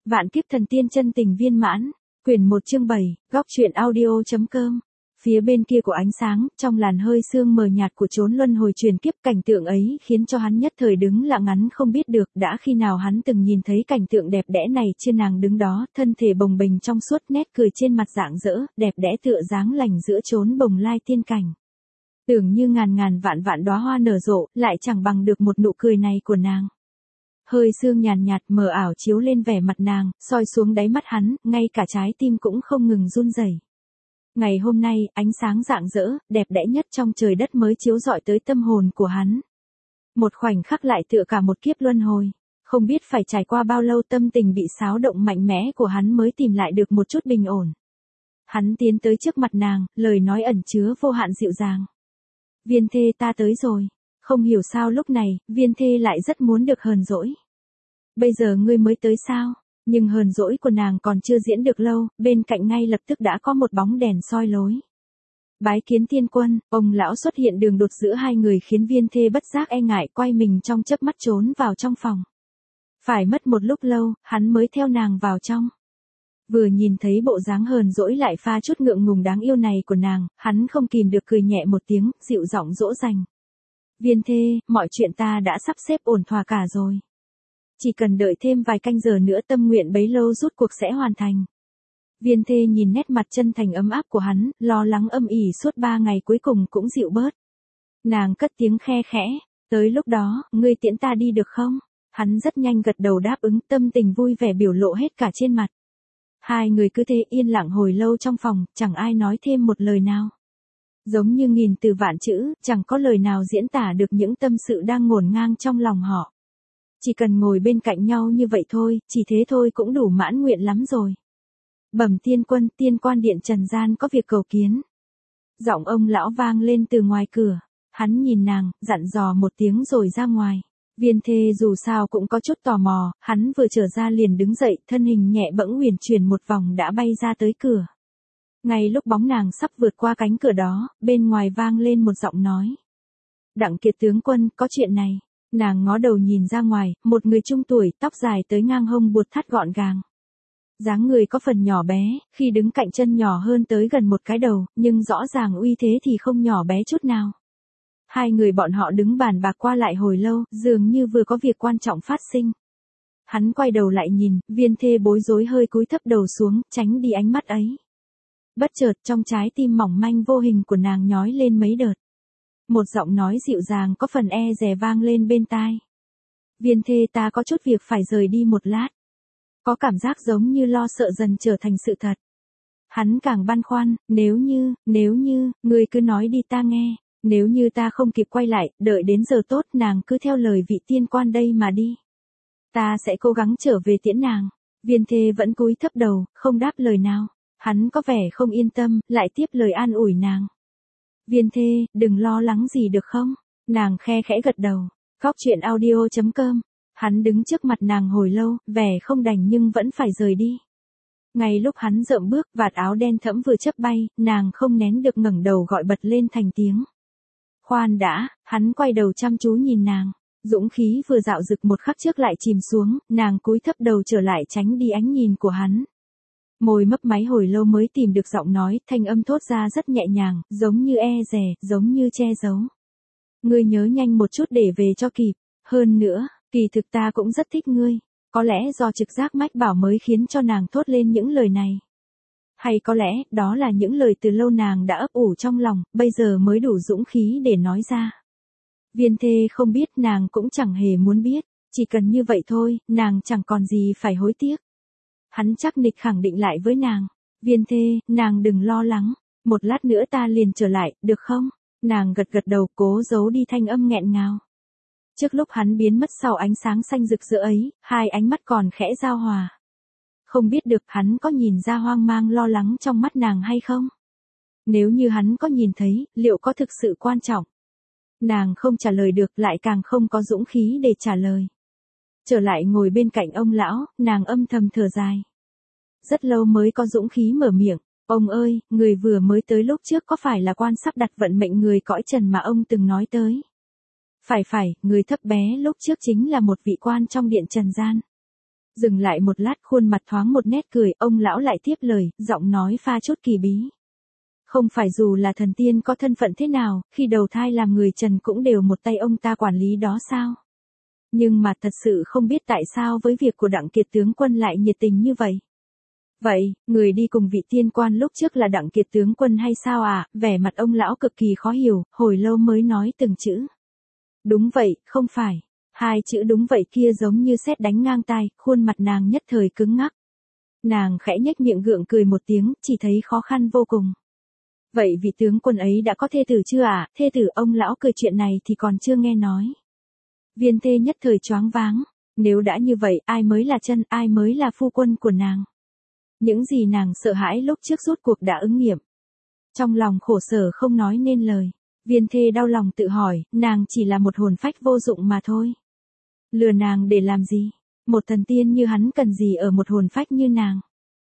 Vạn kiếp thần tiên chân tình viên mãn. Quyển 1 chương 7, góc truyện audio.com. Phía bên kia của ánh sáng, trong làn hơi sương mờ nhạt của chốn luân hồi truyền kiếp, cảnh tượng ấy khiến cho hắn nhất thời đứng lặng ngắn không biết được đã khi nào hắn từng nhìn thấy cảnh tượng đẹp đẽ này. Chưa nàng đứng đó, thân thể bồng bềnh trong suốt, nét cười trên mặt rạng rỡ, đẹp đẽ tựa dáng lành giữa chốn bồng lai tiên cảnh. Tưởng như ngàn ngàn vạn vạn đóa hoa nở rộ, lại chẳng bằng được một nụ cười này của nàng. Hơi sương nhàn nhạt mờ ảo chiếu lên vẻ mặt nàng, soi xuống đáy mắt hắn, ngay cả trái tim cũng không ngừng run rẩy. Ngày hôm nay, ánh sáng rạng rỡ, đẹp đẽ nhất trong trời đất mới chiếu rọi tới tâm hồn của hắn. Một khoảnh khắc lại tựa cả một kiếp luân hồi. Không biết phải trải qua bao lâu tâm tình bị xáo động mạnh mẽ của hắn mới tìm lại được một chút bình ổn. Hắn tiến tới trước mặt nàng, lời nói ẩn chứa vô hạn dịu dàng. Viên thê ta tới rồi. Không hiểu sao lúc này, viên thê lại rất muốn được hờn dỗi. Bây giờ ngươi mới tới sao? Nhưng hờn dỗi của nàng còn chưa diễn được lâu, bên cạnh ngay lập tức đã có một bóng đèn soi lối. Bái kiến tiên quân, ông lão xuất hiện đường đột giữa hai người khiến viên thê bất giác e ngại quay mình trong chớp mắt trốn vào trong phòng. Phải mất một lúc lâu, hắn mới theo nàng vào trong. Vừa nhìn thấy bộ dáng hờn dỗi lại pha chút ngượng ngùng đáng yêu này của nàng, hắn không kìm được cười nhẹ một tiếng, dịu giọng dỗ dành. Viên thê, mọi chuyện ta đã sắp xếp ổn thỏa cả rồi. Chỉ cần đợi thêm vài canh giờ nữa tâm nguyện bấy lâu rút cuộc sẽ hoàn thành. Viên thê nhìn nét mặt chân thành ấm áp của hắn, lo lắng âm ỉ suốt 3 ngày cuối cùng cũng dịu bớt. Nàng cất tiếng khe khẽ, tới lúc đó, ngươi tiễn ta đi được không? Hắn rất nhanh gật đầu đáp ứng, tâm tình vui vẻ biểu lộ hết cả trên mặt. Hai người cứ thế yên lặng hồi lâu trong phòng, chẳng ai nói thêm một lời nào. Giống như nghìn từ vạn chữ, chẳng có lời nào diễn tả được những tâm sự đang ngổn ngang trong lòng họ. Chỉ cần ngồi bên cạnh nhau như vậy thôi, chỉ thế thôi cũng đủ mãn nguyện lắm rồi. Bẩm tiên quân, tiên quan điện trần gian có việc cầu kiến. Giọng ông lão vang lên từ ngoài cửa. Hắn nhìn nàng, dặn dò một tiếng rồi ra ngoài. Viên thê dù sao cũng có chút tò mò, hắn vừa trở ra liền đứng dậy, thân hình nhẹ bẫng uyển chuyển một vòng đã bay ra tới cửa. Ngay lúc bóng nàng sắp vượt qua cánh cửa đó, bên ngoài vang lên một giọng nói. Đặng Kiệt tướng quân, có chuyện này. Nàng ngó đầu nhìn ra ngoài, một người trung tuổi, tóc dài tới ngang hông buộc thắt gọn gàng. Dáng người có phần nhỏ bé, khi đứng cạnh chân nhỏ hơn tới gần một cái đầu, nhưng rõ ràng uy thế thì không nhỏ bé chút nào. Hai người bọn họ đứng bàn bạc qua lại hồi lâu, dường như vừa có việc quan trọng phát sinh. Hắn quay đầu lại nhìn, viên thê bối rối hơi cúi thấp đầu xuống, tránh đi ánh mắt ấy. Bất chợt trong trái tim mỏng manh vô hình của nàng nhói lên mấy đợt. Một giọng nói dịu dàng có phần e dè vang lên bên tai. Viên thê ta có chút việc phải rời đi một lát. Có cảm giác giống như lo sợ dần trở thành sự thật. Hắn càng băn khoăn, nếu như, ngươi cứ nói đi ta nghe. Nếu như ta không kịp quay lại, đợi đến giờ tốt nàng cứ theo lời vị tiên quan đây mà đi. Ta sẽ cố gắng trở về tiễn nàng. Viên thê vẫn cúi thấp đầu, không đáp lời nào. Hắn có vẻ không yên tâm, lại tiếp lời an ủi nàng. Viên thê, đừng lo lắng gì được không? Nàng khe khẽ gật đầu. Góc truyện audio.com. Hắn đứng trước mặt nàng hồi lâu, vẻ không đành nhưng vẫn phải rời đi. Ngay lúc hắn dậm bước, vạt áo đen thẫm vừa chớp bay, nàng không nén được ngẩng đầu gọi bật lên thành tiếng. Khoan đã, hắn quay đầu chăm chú nhìn nàng. Dũng khí vừa dạo dực một khắc trước lại chìm xuống, nàng cúi thấp đầu trở lại tránh đi ánh nhìn của hắn. Môi mấp máy hồi lâu mới tìm được giọng nói, thanh âm thốt ra rất nhẹ nhàng, giống như e dè, giống như che giấu. Ngươi nhớ nhanh một chút để về cho kịp. Hơn nữa, kỳ thực ta cũng rất thích ngươi. Có lẽ do trực giác mách bảo mới khiến cho nàng thốt lên những lời này. Hay có lẽ, đó là những lời từ lâu nàng đã ấp ủ trong lòng, bây giờ mới đủ dũng khí để nói ra. Viên thê không biết, nàng cũng chẳng hề muốn biết. Chỉ cần như vậy thôi, nàng chẳng còn gì phải hối tiếc. Hắn chắc nịch khẳng định lại với nàng. Viên thê, nàng đừng lo lắng. Một lát nữa ta liền trở lại, được không? Nàng gật gật đầu cố giấu đi thanh âm nghẹn ngào. Trước lúc hắn biến mất sau ánh sáng xanh rực rỡ ấy, hai ánh mắt còn khẽ giao hòa. Không biết được hắn có nhìn ra hoang mang lo lắng trong mắt nàng hay không? Nếu như hắn có nhìn thấy, liệu có thực sự quan trọng? Nàng không trả lời được, lại càng không có dũng khí để trả lời. Trở lại ngồi bên cạnh ông lão, nàng âm thầm thở dài. Rất lâu mới có dũng khí mở miệng. Ông ơi, người vừa mới tới lúc trước có phải là quan sắp đặt vận mệnh người cõi trần mà ông từng nói tới? Phải, người thấp bé lúc trước chính là một vị quan trong điện trần gian. Dừng lại một lát, khuôn mặt thoáng một nét cười, ông lão lại tiếp lời, giọng nói pha chút kỳ bí. Không phải dù là thần tiên có thân phận thế nào, khi đầu thai làm người trần cũng đều một tay ông ta quản lý đó sao? Nhưng mà thật sự không biết tại sao với việc của Đặng Kiệt tướng quân lại nhiệt tình như vậy. Vậy, người đi cùng vị tiên quan lúc trước là Đặng Kiệt tướng quân hay sao à? Vẻ mặt ông lão cực kỳ khó hiểu, hồi lâu mới nói từng chữ. Đúng vậy, không phải. Hai chữ đúng vậy kia giống như sét đánh ngang tai, khuôn mặt nàng nhất thời cứng ngắc. Nàng khẽ nhếch miệng gượng cười một tiếng, chỉ thấy khó khăn vô cùng. Vậy vị tướng quân ấy đã có thê tử chưa à? Thê tử, ông lão cười, chuyện này thì còn chưa nghe nói. Viên Thê nhất thời choáng váng. Nếu đã như vậy, ai mới là chân, ai mới là phu quân của nàng? Những gì nàng sợ hãi lúc trước rốt cuộc đã ứng nghiệm. Trong lòng khổ sở không nói nên lời. Viên Thê đau lòng tự hỏi, nàng chỉ là một hồn phách vô dụng mà thôi. Lừa nàng để làm gì? Một thần tiên như hắn cần gì ở một hồn phách như nàng?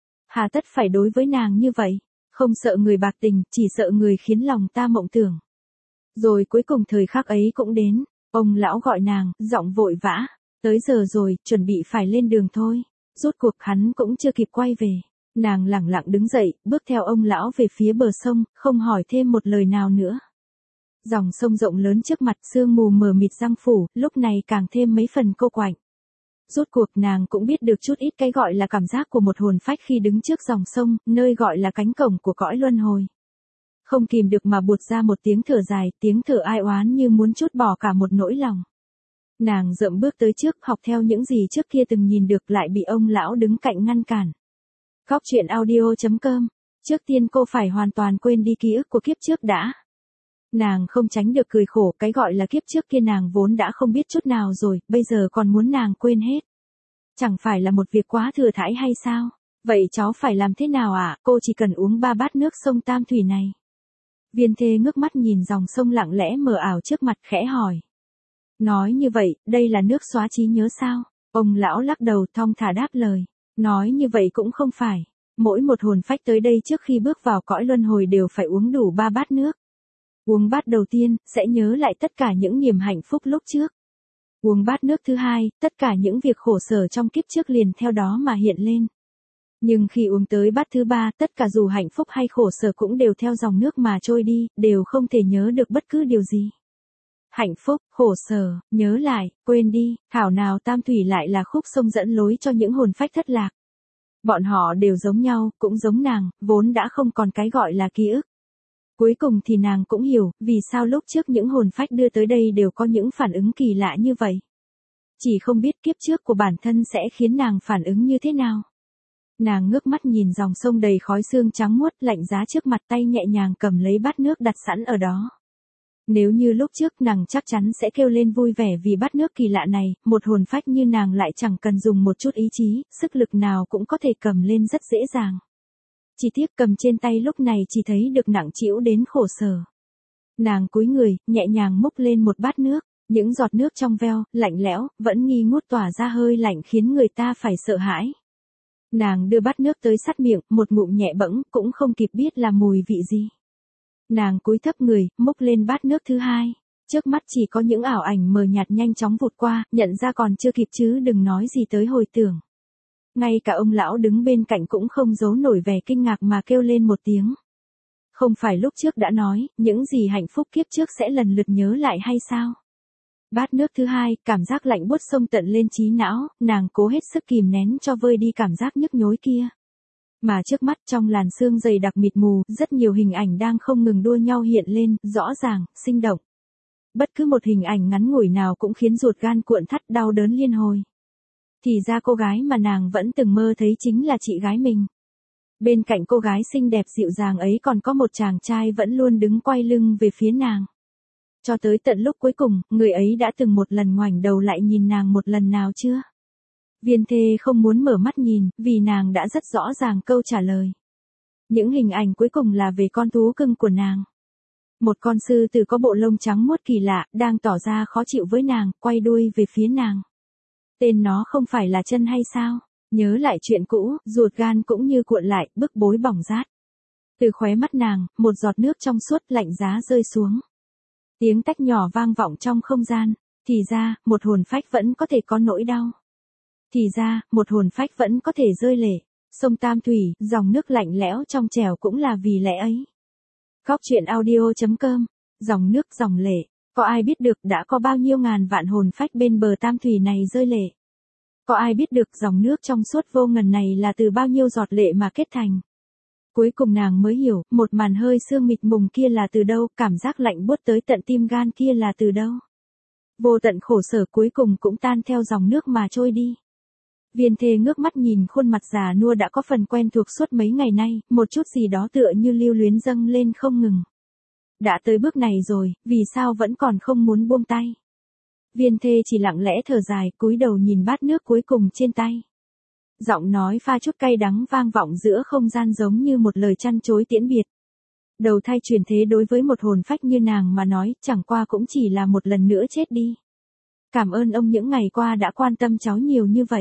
Hà tất phải đối với nàng như vậy? Không sợ người bạc tình, chỉ sợ người khiến lòng ta mộng tưởng. Rồi cuối cùng thời khắc ấy cũng đến. Ông lão gọi nàng, giọng vội vã. Tới giờ rồi, chuẩn bị phải lên đường thôi. Rốt cuộc hắn cũng chưa kịp quay về. Nàng lẳng lặng đứng dậy, bước theo ông lão về phía bờ sông, không hỏi thêm một lời nào nữa. Dòng sông rộng lớn trước mặt, sương mù mờ mịt giăng phủ, lúc này càng thêm mấy phần cô quạnh. Rốt cuộc nàng cũng biết được chút ít cái gọi là cảm giác của một hồn phách khi đứng trước dòng sông, nơi gọi là cánh cổng của cõi luân hồi. Không kìm được mà buột ra một tiếng thở dài, tiếng thở ai oán như muốn trút bỏ cả một nỗi lòng. Nàng dậm bước tới trước, học theo những gì trước kia từng nhìn được, lại bị ông lão đứng cạnh ngăn cản. Góc truyện audio.com. Trước tiên cô phải hoàn toàn quên đi ký ức của kiếp trước đã. Nàng không tránh được cười khổ, cái gọi là kiếp trước kia nàng vốn đã không biết chút nào rồi, bây giờ còn muốn nàng quên hết. Chẳng phải là một việc quá thừa thãi hay sao? Vậy cháu phải làm thế nào ạ? Cô chỉ cần uống 3 bát nước sông Tam Thủy này. Viên Thê ngước mắt nhìn dòng sông lặng lẽ mờ ảo trước mặt, khẽ hỏi. Nói như vậy, đây là nước xóa trí nhớ sao? Ông lão lắc đầu thong thả đáp lời. Nói như vậy cũng không phải. Mỗi một hồn phách tới đây trước khi bước vào cõi luân hồi đều phải uống đủ 3 bát nước. Uống bát đầu tiên, sẽ nhớ lại tất cả những niềm hạnh phúc lúc trước. Uống bát nước thứ hai, tất cả những việc khổ sở trong kiếp trước liền theo đó mà hiện lên. Nhưng khi uống tới bát thứ ba, tất cả dù hạnh phúc hay khổ sở cũng đều theo dòng nước mà trôi đi, đều không thể nhớ được bất cứ điều gì. Hạnh phúc, khổ sở, nhớ lại, quên đi, thảo nào Tam Thủy lại là khúc sông dẫn lối cho những hồn phách thất lạc. Bọn họ đều giống nhau, cũng giống nàng, vốn đã không còn cái gọi là ký ức. Cuối cùng thì nàng cũng hiểu, vì sao lúc trước những hồn phách đưa tới đây đều có những phản ứng kỳ lạ như vậy. Chỉ không biết kiếp trước của bản thân sẽ khiến nàng phản ứng như thế nào. Nàng ngước mắt nhìn dòng sông đầy khói sương trắng muốt lạnh giá trước mặt, tay nhẹ nhàng cầm lấy bát nước đặt sẵn ở đó. Nếu như lúc trước nàng chắc chắn sẽ kêu lên vui vẻ vì bát nước kỳ lạ này, một hồn phách như nàng lại chẳng cần dùng một chút ý chí, sức lực nào cũng có thể cầm lên rất dễ dàng. Chỉ tiếc cầm trên tay lúc này chỉ thấy được nặng trĩu đến khổ sở. Nàng cúi người, nhẹ nhàng múc lên một bát nước, những giọt nước trong veo, lạnh lẽo, vẫn nghi ngút tỏa ra hơi lạnh khiến người ta phải sợ hãi. Nàng đưa bát nước tới sát miệng, một ngụm nhẹ bẫng, cũng không kịp biết là mùi vị gì. Nàng cúi thấp người, múc lên bát nước thứ hai. Trước mắt chỉ có những ảo ảnh mờ nhạt nhanh chóng vụt qua, nhận ra còn chưa kịp chứ đừng nói gì tới hồi tưởng. Ngay cả ông lão đứng bên cạnh cũng không giấu nổi vẻ kinh ngạc mà kêu lên một tiếng. Không phải lúc trước đã nói, những gì hạnh phúc kiếp trước sẽ lần lượt nhớ lại hay sao? Bát nước thứ hai, cảm giác lạnh buốt xông tận lên trí não, nàng cố hết sức kìm nén cho vơi đi cảm giác nhức nhối kia. Mà trước mắt trong làn sương dày đặc mịt mù, rất nhiều hình ảnh đang không ngừng đua nhau hiện lên, rõ ràng, sinh động. Bất cứ một hình ảnh ngắn ngủi nào cũng khiến ruột gan cuộn thắt, đau đớn liên hồi. Thì ra cô gái mà nàng vẫn từng mơ thấy chính là chị gái mình. Bên cạnh cô gái xinh đẹp dịu dàng ấy còn có một chàng trai vẫn luôn đứng quay lưng về phía nàng. Cho tới tận lúc cuối cùng, người ấy đã từng một lần ngoảnh đầu lại nhìn nàng một lần nào chưa? Viên Thê không muốn mở mắt nhìn, vì nàng đã rất rõ ràng câu trả lời. Những hình ảnh cuối cùng là về con thú cưng của nàng. Một con sư tử có bộ lông trắng muốt kỳ lạ, đang tỏ ra khó chịu với nàng, quay đuôi về phía nàng. Tên nó không phải là Chân hay sao? Nhớ lại chuyện cũ, ruột gan cũng như cuộn lại, bức bối bỏng rát. Từ khóe mắt nàng, một giọt nước trong suốt lạnh giá rơi xuống. Tiếng tách nhỏ vang vọng trong không gian. Thì ra, một hồn phách vẫn có thể có nỗi đau. Thì ra, một hồn phách vẫn có thể rơi lệ. Sông Tam Thủy, dòng nước lạnh lẽo trong trẻo cũng là vì lẽ ấy. Góc truyện audio.com, dòng nước dòng lệ, có ai biết được đã có bao nhiêu ngàn vạn hồn phách bên bờ Tam Thủy này rơi lệ? Có ai biết được dòng nước trong suốt vô ngần này là từ bao nhiêu giọt lệ mà kết thành? Cuối cùng nàng mới hiểu, một màn hơi sương mịt mùng kia là từ đâu, cảm giác lạnh buốt tới tận tim gan kia là từ đâu. Vô tận khổ sở cuối cùng cũng tan theo dòng nước mà trôi đi. Viên Thê ngước mắt nhìn khuôn mặt già nua đã có phần quen thuộc suốt mấy ngày nay, một chút gì đó tựa như lưu luyến dâng lên không ngừng. Đã tới bước này rồi, vì sao vẫn còn không muốn buông tay? Viên Thê chỉ lặng lẽ thở dài, cúi đầu nhìn bát nước cuối cùng trên tay. Giọng nói pha chút cay đắng vang vọng giữa không gian giống như một lời trăn trối tiễn biệt. Đầu thai truyền thế đối với một hồn phách như nàng mà nói, chẳng qua cũng chỉ là một lần nữa chết đi. Cảm ơn ông những ngày qua đã quan tâm cháu nhiều như vậy.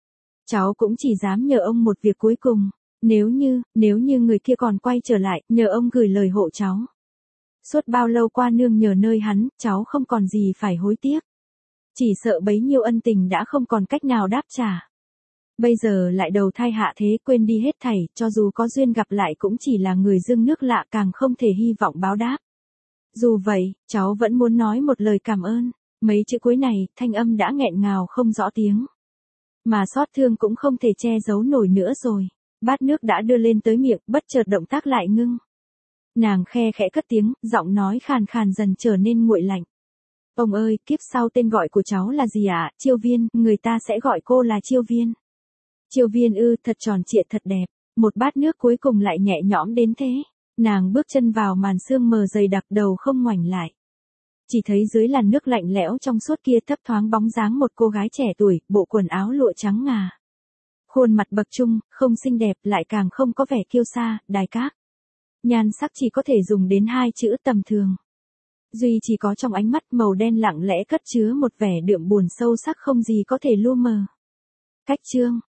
Cháu cũng chỉ dám nhờ ông một việc cuối cùng, nếu như người kia còn quay trở lại, nhờ ông gửi lời hộ cháu. Suốt bao lâu qua nương nhờ nơi hắn, cháu không còn gì phải hối tiếc. Chỉ sợ bấy nhiêu ân tình đã không còn cách nào đáp trả. Bây giờ lại đầu thai hạ thế quên đi hết thảy, cho dù có duyên gặp lại cũng chỉ là người dưng nước lạ càng không thể hy vọng báo đáp. Dù vậy, cháu vẫn muốn nói một lời cảm ơn. Mấy chữ cuối này, thanh âm đã nghẹn ngào không rõ tiếng. Mà xót thương cũng không thể che giấu nổi nữa rồi. Bát nước đã đưa lên tới miệng, bất chợt động tác lại ngưng. Nàng khe khẽ cất tiếng, giọng nói khàn khàn dần trở nên nguội lạnh. Ông ơi, kiếp sau tên gọi của cháu là gì ạ? Chiêu Viên, người ta sẽ gọi cô là Chiêu Viên. Chiêu Viên ư, thật tròn trịa thật đẹp. Một bát nước cuối cùng lại nhẹ nhõm đến thế. Nàng bước chân vào màn sương mờ dày đặc, đầu không ngoảnh lại. Chỉ thấy dưới làn nước lạnh lẽo trong suốt kia thấp thoáng bóng dáng một cô gái trẻ tuổi, bộ quần áo lụa trắng ngà. Khuôn mặt bậc trung, không xinh đẹp lại càng không có vẻ kiêu sa, đài các. Nhan sắc chỉ có thể dùng đến hai chữ tầm thường. Duy chỉ có trong ánh mắt màu đen lặng lẽ cất chứa một vẻ đượm buồn sâu sắc không gì có thể lu mờ. Cách chương